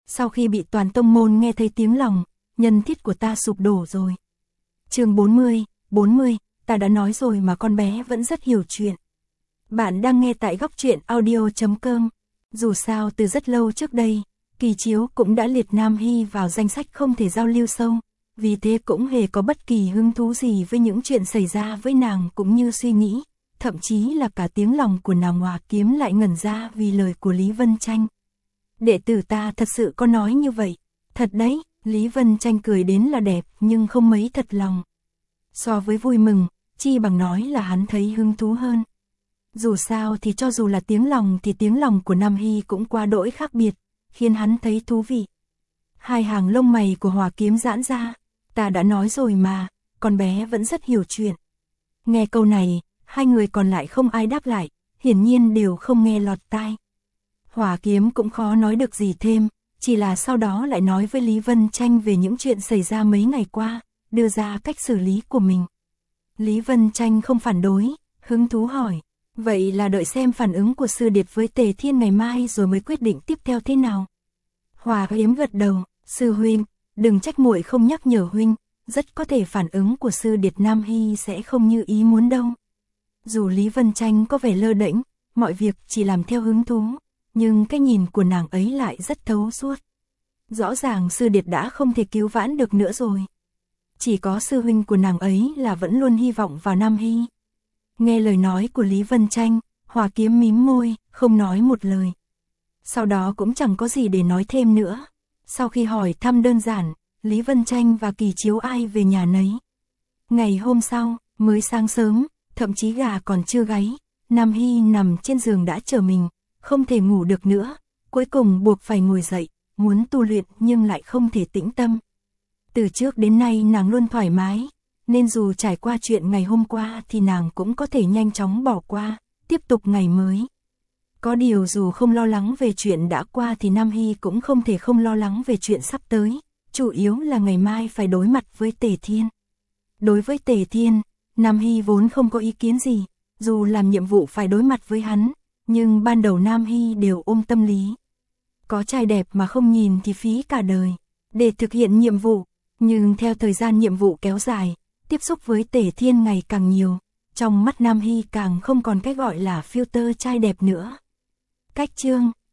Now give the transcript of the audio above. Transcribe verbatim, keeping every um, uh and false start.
sau khi bị toàn tông môn nghe thấy tiếng lòng, nhân thiết của ta sụp đổ rồi. Chương bốn mươi, bốn mươi, ta đã nói rồi mà con bé vẫn rất hiểu chuyện. Bạn đang nghe tại góc truyện audio chấm com. Dù sao từ rất lâu trước đây, Kỳ Chiếu cũng đã liệt Nam Hy vào danh sách không thể giao lưu sâu, vì thế cũng hề có bất kỳ hứng thú gì với những chuyện xảy ra với nàng cũng như suy nghĩ, thậm chí là cả tiếng lòng của nàng Hòa Kiếm lại ngẩn ra vì lời của Lý Vân Tranh. Đệ tử ta thật sự có nói như vậy, thật đấy, Lý Vân Tranh cười đến là đẹp nhưng không mấy thật lòng. So với vui mừng, chi bằng nói là hắn thấy hứng thú hơn. Dù sao thì cho dù là tiếng lòng thì tiếng lòng của Nam Hy cũng quá đỗi khác biệt, khiến hắn thấy thú vị. Hai hàng lông mày của Hòa Kiếm giãn ra, ta đã nói rồi mà, con bé vẫn rất hiểu chuyện. Nghe câu này, hai người còn lại không ai đáp lại, hiển nhiên đều không nghe lọt tai. Hòa Kiếm cũng khó nói được gì thêm, chỉ là sau đó lại nói với Lý Vân Tranh về những chuyện xảy ra mấy ngày qua, đưa ra cách xử lý của mình. Lý Vân Tranh không phản đối, hứng thú hỏi, vậy là đợi xem phản ứng của Sư Điệt với Tề Thiên ngày mai rồi mới quyết định tiếp theo thế nào. Hòa Kiếm gật đầu, sư huynh, đừng trách muội không nhắc nhở huynh, rất có thể phản ứng của Sư Điệt Nam Hy sẽ không như ý muốn đâu. Dù Lý Vân Tranh có vẻ lơ đễnh, mọi việc chỉ làm theo hứng thú, nhưng cái nhìn của nàng ấy lại rất thấu suốt. Rõ ràng Sư Điệt đã không thể cứu vãn được nữa rồi. Chỉ có sư huynh của nàng ấy là vẫn luôn hy vọng vào Nam Hy. Nghe lời nói của Lý Vân Tranh, Hòa Kiếm mím môi, không nói một lời. Sau đó cũng chẳng có gì để nói thêm nữa. Sau khi hỏi thăm đơn giản, Lý Vân Tranh và Kỳ Chiếu ai về nhà nấy. Ngày hôm sau, mới sáng sớm, thậm chí gà còn chưa gáy, Nam Hy nằm trên giường đã chờ mình, không thể ngủ được nữa, cuối cùng buộc phải ngồi dậy, muốn tu luyện nhưng lại không thể tĩnh tâm. Từ trước đến nay nàng luôn thoải mái, nên dù trải qua chuyện ngày hôm qua thì nàng cũng có thể nhanh chóng bỏ qua, tiếp tục ngày mới. Có điều dù không lo lắng về chuyện đã qua thì Nam Hy cũng không thể không lo lắng về chuyện sắp tới, chủ yếu là ngày mai phải đối mặt với Tề Thiên. Đối với Tề Thiên, Nam Hy vốn không có ý kiến gì, dù làm nhiệm vụ phải đối mặt với hắn, nhưng ban đầu Nam Hy đều ôm tâm lý. Có trai đẹp mà không nhìn thì phí cả đời, để thực hiện nhiệm vụ, nhưng theo thời gian nhiệm vụ kéo dài, tiếp xúc với Tề Thiên ngày càng nhiều, trong mắt Nam Hy càng không còn cái gọi là filter trai đẹp nữa. Cách chương